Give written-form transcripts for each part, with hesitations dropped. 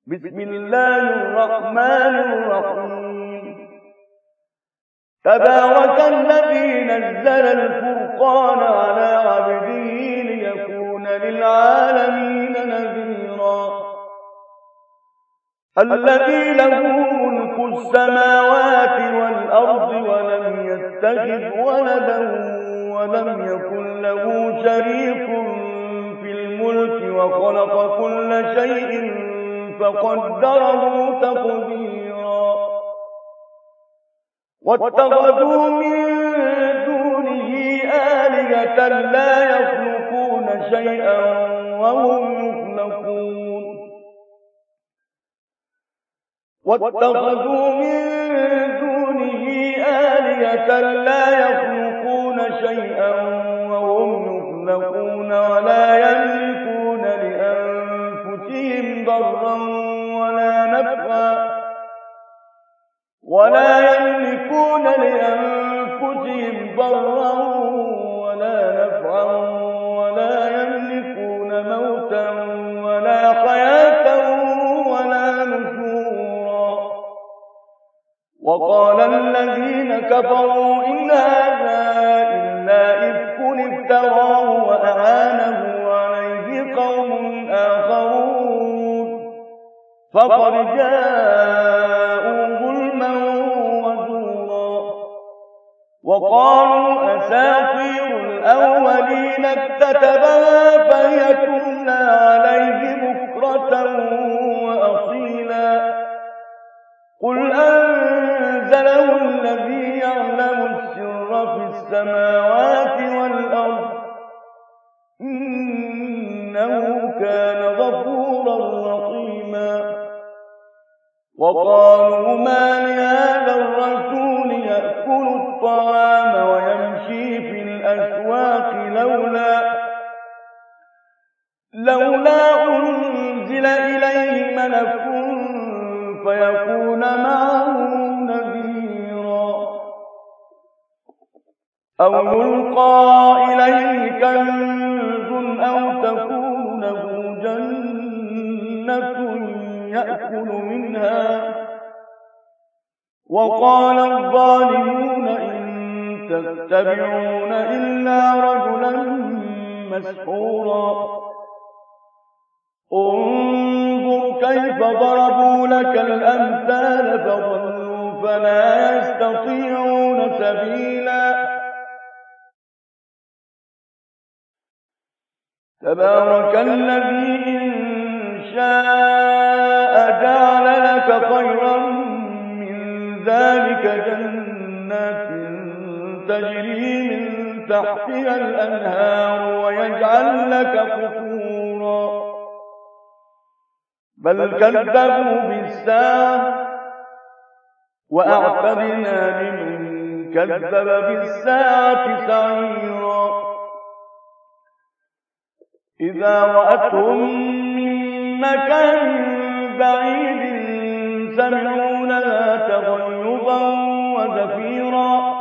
بسم الله الرحمن الرحيم تبارك الذي نزل الفرقان على عبده ليكون للعالمين نذيرا الذي له ملك السماوات والأرض ولم يتخذ ولدا ولم يكن له شريك في الملك وخلق كل شيء فقدره تقديرا واتخذوا من دونه آلهة لا يخلقون شيئا وهم يخلقون واتخذوا من دونه آلهة لا يخلقون شيئا وهم يخلقون ولا يملكون لأنفسهم ضرا ولا نفعا ولا يملكون موتا ولا حياة ولا نشورا وقال الذين كفروا إن هذا إلا إفك افتراه وأعانه عليه قوم آخرون فقد جاءوا ظلما وزورا وقالوا أساطير الأولين اكتتبها فهي تملى عليه بكرة وأصيلا قل أنزله الذي يعلم السر في السماوات والأرض إنه كان غفورا رحيما وقالوا ما لهذا الرسول يأكل الطعام ويمشي في الأسواق لولا أنزل إليه ملك فيكون معه نذيرا أو يلقى إليه كنز أو تكون له جنة يأكل منها وقال الظالمون إن تتبعون إلا رجلا مسحورا انظر كيف ضربوا لك الأمثال فضلوا فلا يستطيعون سبيلا تبارك الذي إن شاء جعل لك خيرا من ذلك جنات تجري من تحتها الأنهار ويجعل لك قصورا بل كذبوا بالساعة وأعتدنا لمن كذب بالساعة سعيرا إذا رأتهم من مكان بعيد سمعوا لها تغيظا وزفيرا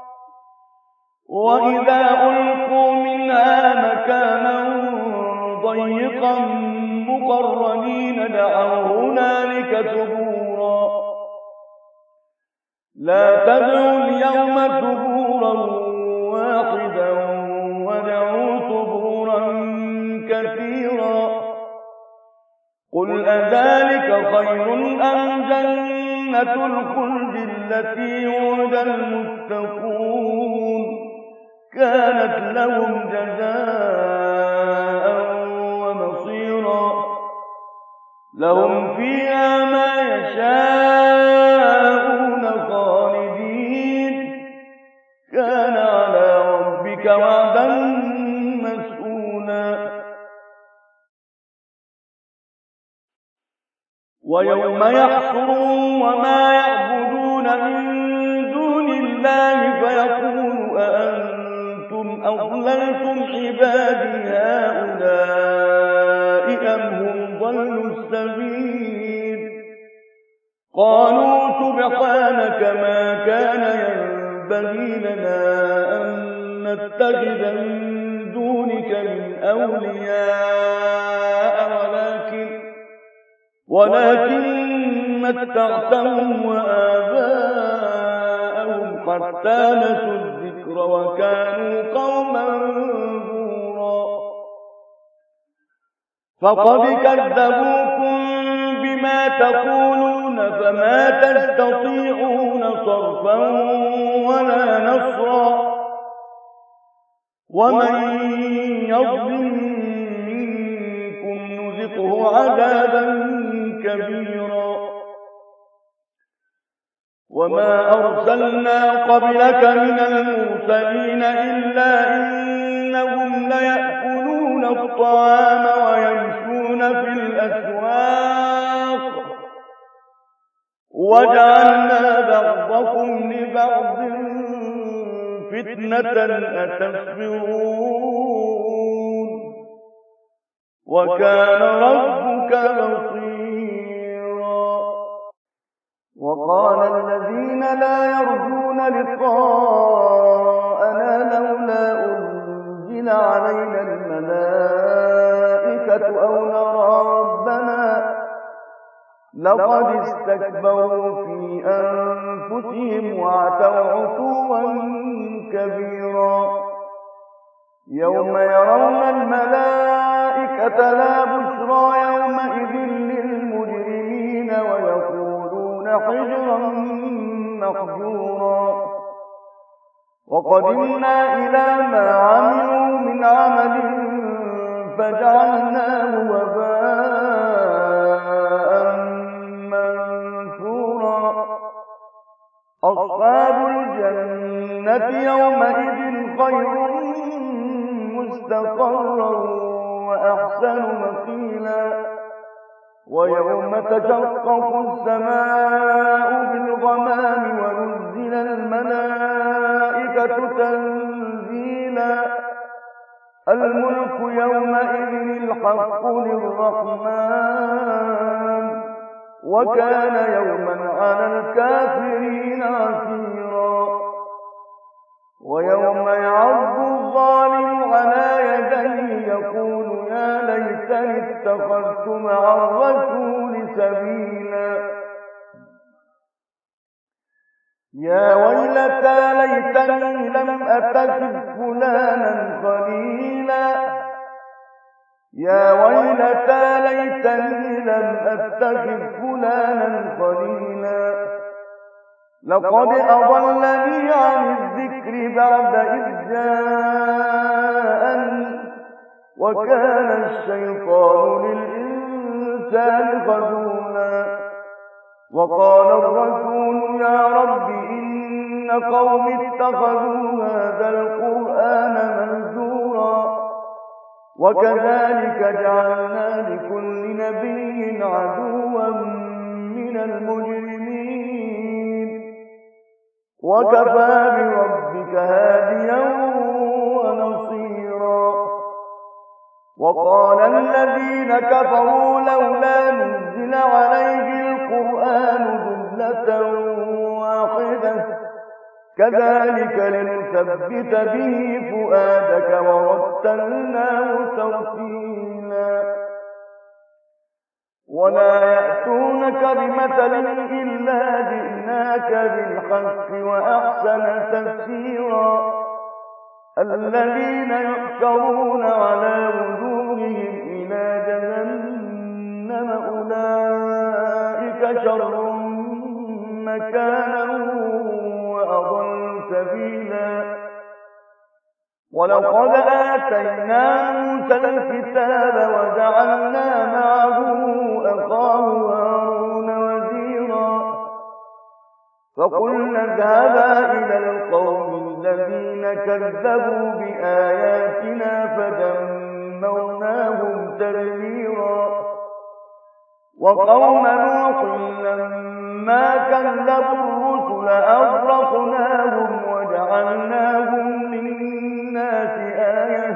وإذا ألقوا منها مكانا ضيقا مقرنين دعوا هنالك ثبورا لا تدعوا اليوم ثبورا واحدا ودعوا ثبورا كثيرا قل أذلك خير أم جنة الخلد التي وعد المتقون كانت لهم جزاء ومصيرا لهم فيها ما يشاءون خالدين كان على ربك وعدا مسئولا ويوم يحشرهم وما يعبدون من دون الله فيقول أأنتم أضللتم عبادي هؤلاء أم هم ضلوا السبيل قالوا سبحانك ما كان ينبغي لنا أن نتخذ من دونك من أولياء ولكن متعتهم وآباءهم حتى نسوا الذكر وكانوا قوما بورا فقد كذبوكم بما تقولون فما تستطيعون صرفا ولا نصرا ومن يظلم منكم نذقه عذابا كبيرا وما أرسلنا قبلك من المرسلين إلا إنهم ليأكلون الطعام ويمشون في الأسواق وجعلنا بعضكم لبعض فتنة أتصبرون وكان ربك بصيرا وقال الذين لا يرجون لقاءنا لولا أنزل علينا الملائكة أو نرى ربنا لقد استكبروا في أنفسهم وعتوا عتوا كبيرا يوم يرون الملائكة لا بشرى يومئذ للمجرمين ويقولون حجرا محجورا وقدمنا إلى ما عملوا من عمل فجعلناه وباء منثورا أصحاب الجنة يومئذ خير مستقرا وأحسن مقيلا ويوم تشقق السماء بالغمام ونزل الملائكة تنزيلا الملك يومئذ الحق للرحمن وكان يوما على الكافرين عسيرا ويوم يعض الظالم على يديه يقول يا ليتني اتخذت مع الرسول سبيلا يا ويلتى ليتني لم أتخذ فلانا خليلا يا ويلتى ليتني لم أتخذ فلانا خليلا لقد أضلني عن الذكر بعد إذ جاءني وكان الشيطان للإنسان خذولا وقال الرسول يا رب إن قوم اتخذوا هذا القرآن مهجورا وكذلك جعلنا لكل نبي عدوا من المجرمين وكفى بربك هاديا ونصيرا وقال الذين كفروا لولا نزل عليه القرآن جملة واحدة كذلك لنثبت به فؤادك ورتلناه ترتيلا ولا يأتونك بمثل إلا جئناك بالحق وأحسن تفسيرا الذين يحشرون على وجوههم إلى جهنم أولئك شر مكانا وأضل سبيلا ولقد آتينا موسى الكتاب وجعلنا معه أخاه هارون وزيرا فقلنا اذهبا إلى القوم الذين كذبوا بآياتنا فدمرناهم تدميرا وقوم نوح لما كذبوا الرسل أغرقناهم وجعلناهم للناس آية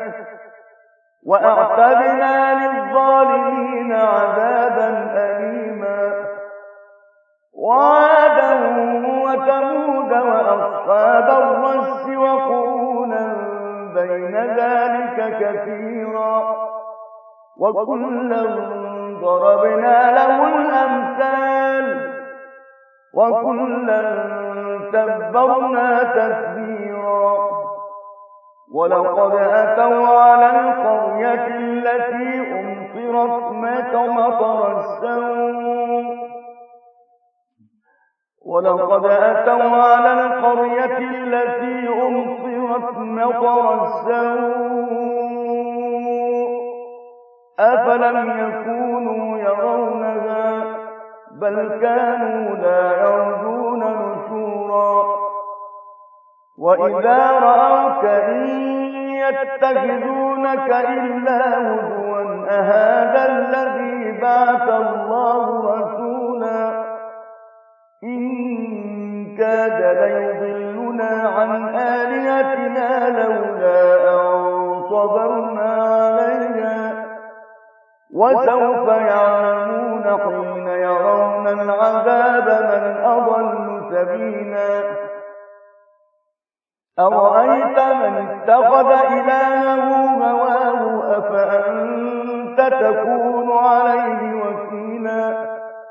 وأعتدنا للظالمين عذابا أليما وعادا وثمود وأصحاب الرس وقرونا بين ذلك كثيرا وكلا ضربنا له وكلا تبرنا تتبيرا ولقد أتوا على القرية التي أمطرت مطر السوء ولقد أتوا على القرية التي أمطرت مطر السوء أفلم يكونوا يرونها بل كانوا لا يرجون نشورا وإذا رأوك إن يتخذونك إلا هزوا أهذا الذي بعث الله رسولا إن كاد ليضلنا عن آلهتنا لولا أن صبرنا عليها وسوف يعلمون حين يرون العذاب من أضل سبيلا أرأيت من اتخذ إلهه هواه أفأنت تكون عليه وكيلا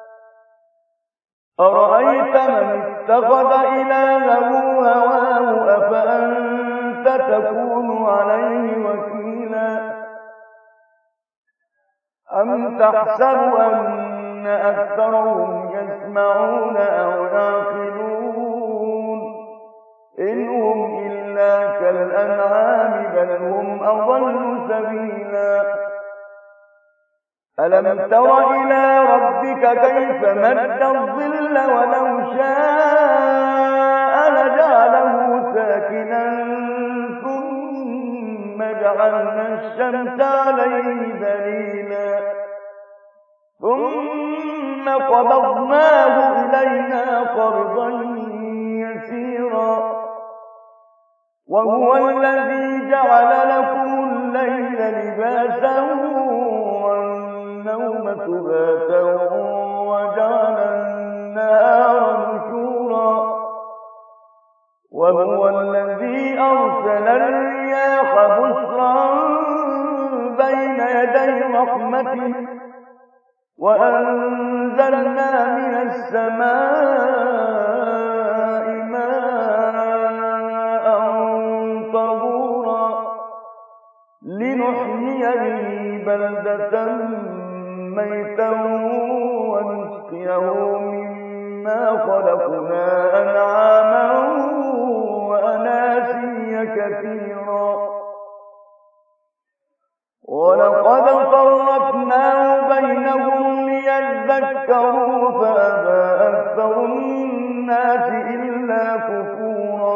أرأيت من اتخذ إلهه هواه أفأنت تكون عليه وكيلا أم تحسب أن أكثرهم يسمعون أو يعقلون إن هم إلا كالأنعام بل هم أضل سبيلا ألم تر إلى ربك كيف مد الظل ولو شاء لجعله ساكنا ثم جعلنا الشمس عليه دليلا ثم قبضناه إلينا قبضا يسيرا وهو الذي جعل لكم الليل لباسا والنوم سباتا وجعل النهار نشورا وهو الذي أرسل الرياح بشرا بين يدي رحمته وأنزلنا من السماء ماء طهورا لنحيي به بلدة ميتا ونسقيه مما خلقنا أنعاما وأناسيا كثيرا ولقد صرفناه بينهم ليذكروا فأبى أكثر الناس إلا كفورا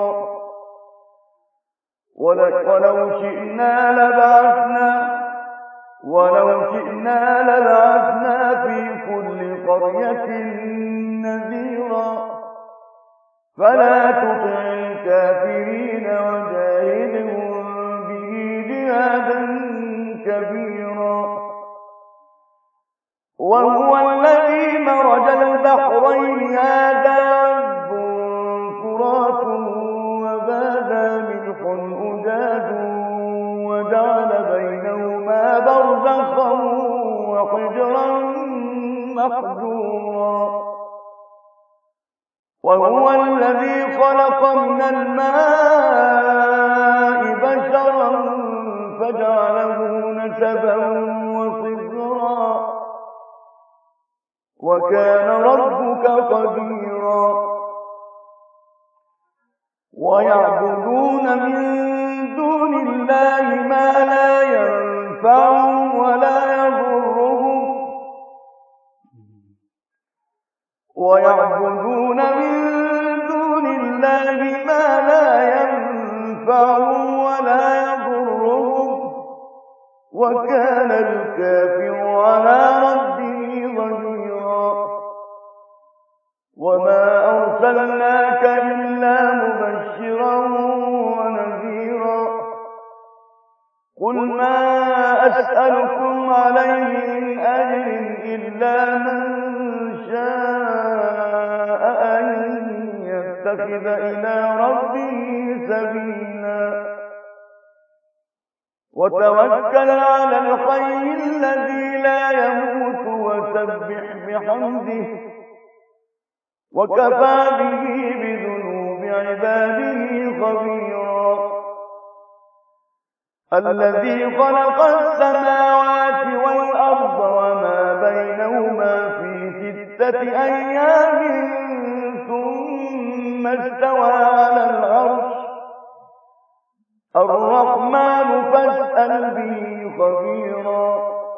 ولو شئنا لبعثنا في كل قرية نذيرا فلا تطع الكافرين وجاهدهم به جهادا كبيرا وهو الذي مرج البحرين هذا عذب فرات وهذا ملح أجاج وجعل بينهما برزخا وحجرا محجورا وهو الذي خلق من الماء بشرا فجعله نسبا وصهرا وكان ربك قديرا ويعبدون من دون الله ما لا ينفعهم ولا يضرهم وكان الكافر على ربه ظهيرا وما أرسلناك إلا مبشرا ونذيرا قل ما أسألكم عليه من أجر إلا من شاء أن يتخذ إلى ربه سبيلا وتوكل على الحي الذي لا يموت وكفى به بذنوب عباده خبيرا الذي خلق السماوات والأرض وما بينهما في 6 أيام ثم استوى على العرش الرحمن فاسأل به خبيرا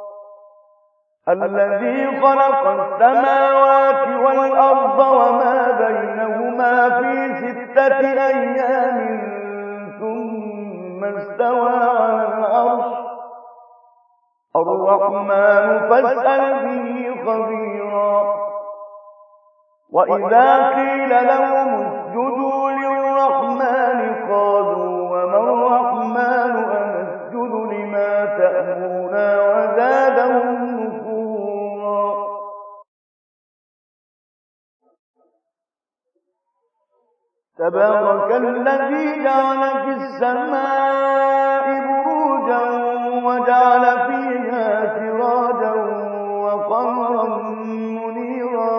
الذي خلق السماوات والأرض وما بينهما في 6 أيام ثم استوى على العرش الرحمن فاسأل به خبيرا وإذا قيل لهم اسجدوا للرحمن قالوا وما الرحمن أنسجد لما تأمرنا وزادهم نفورا تبارك الذي جعل في السماء بروجا وجعل فيها سراجا وقمرا منيرا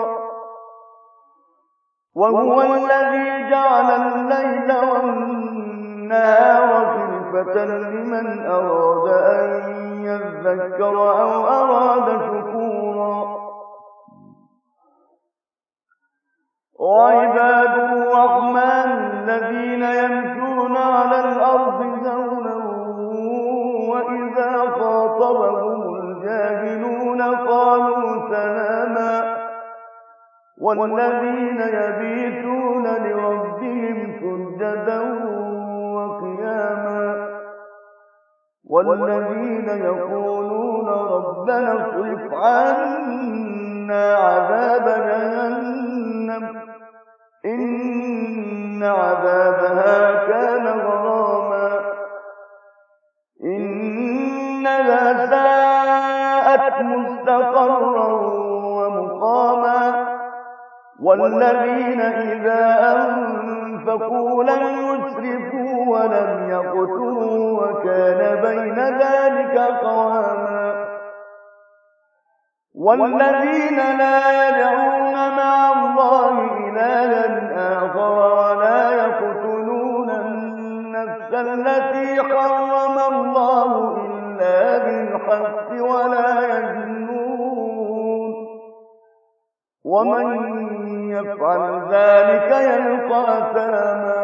وهو الذي جعل الليل والنهار خلفة لمن أراد أن يذكر أو أراد شكورا وعباد الرحمن الذين يمشون على الأرض زونا وإذا خاطبهم الجاهلون قالوا سلاما والذين يبيتون لربهم سجدا وقياما والذين يقولون ربنا اصرف عنا عذاب جهنم إن عذابها كان غراما إنها ساءت مستقرا ومقاما والذين إذا أنفقوا لم يسرفوا ولم يقتروا وكان بين ذلك قواما والذين لا يدعون مع الله إلها آخر ولا يقتلون النفس التي حرم الله إلا بالحق ولا يزنون ومن يفعل ذلك يلقى أثاما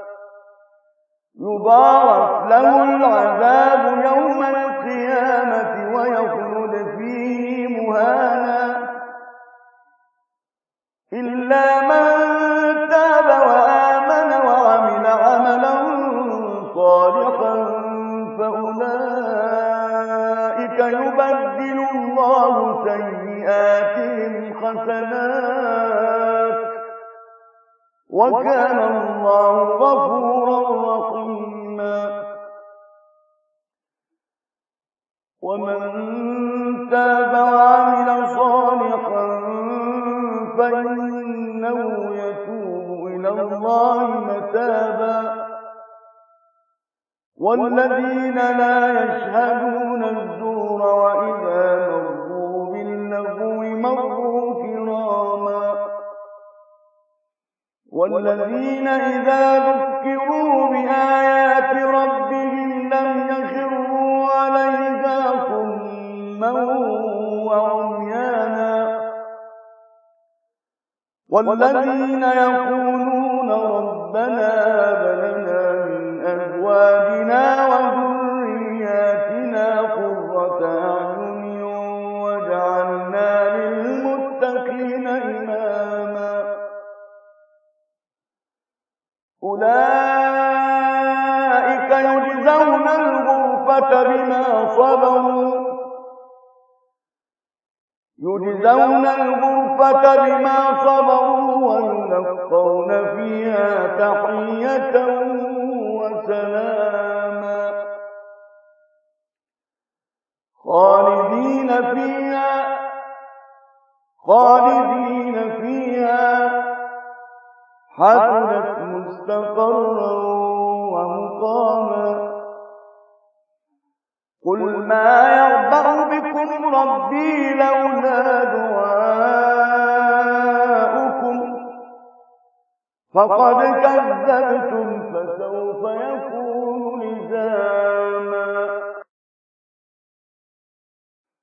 يضاعف له العذاب يوم القيامة ويخلد فيه مهانا إلا من تاب وآمن وعمل عملا صالحا فأولئك يبدل الله سيئاتهم حسنات وكان الله غفورا رحيما ومن تاب وعمل صالحا فإنه يتوب إلى الله متابا والذين لا يشهدون الزور وإذا مروا باللغو مروا كراما والذين إذا ذكروا بآيات ربهم لم يخروا عليها صما وعميانا والذين يقولون ربنا هب لنا من أزواجنا وذرياتنا قرة أعين واجعلنا للمتقين إماما أولئك يجزون الغرفة بما صبروا ويلقون فيها تحية وسلاما خالدين فيها حسنت مستقرا ومقاما قل ما يربع بكم ربي لولا دعاؤكم فقد كذبتم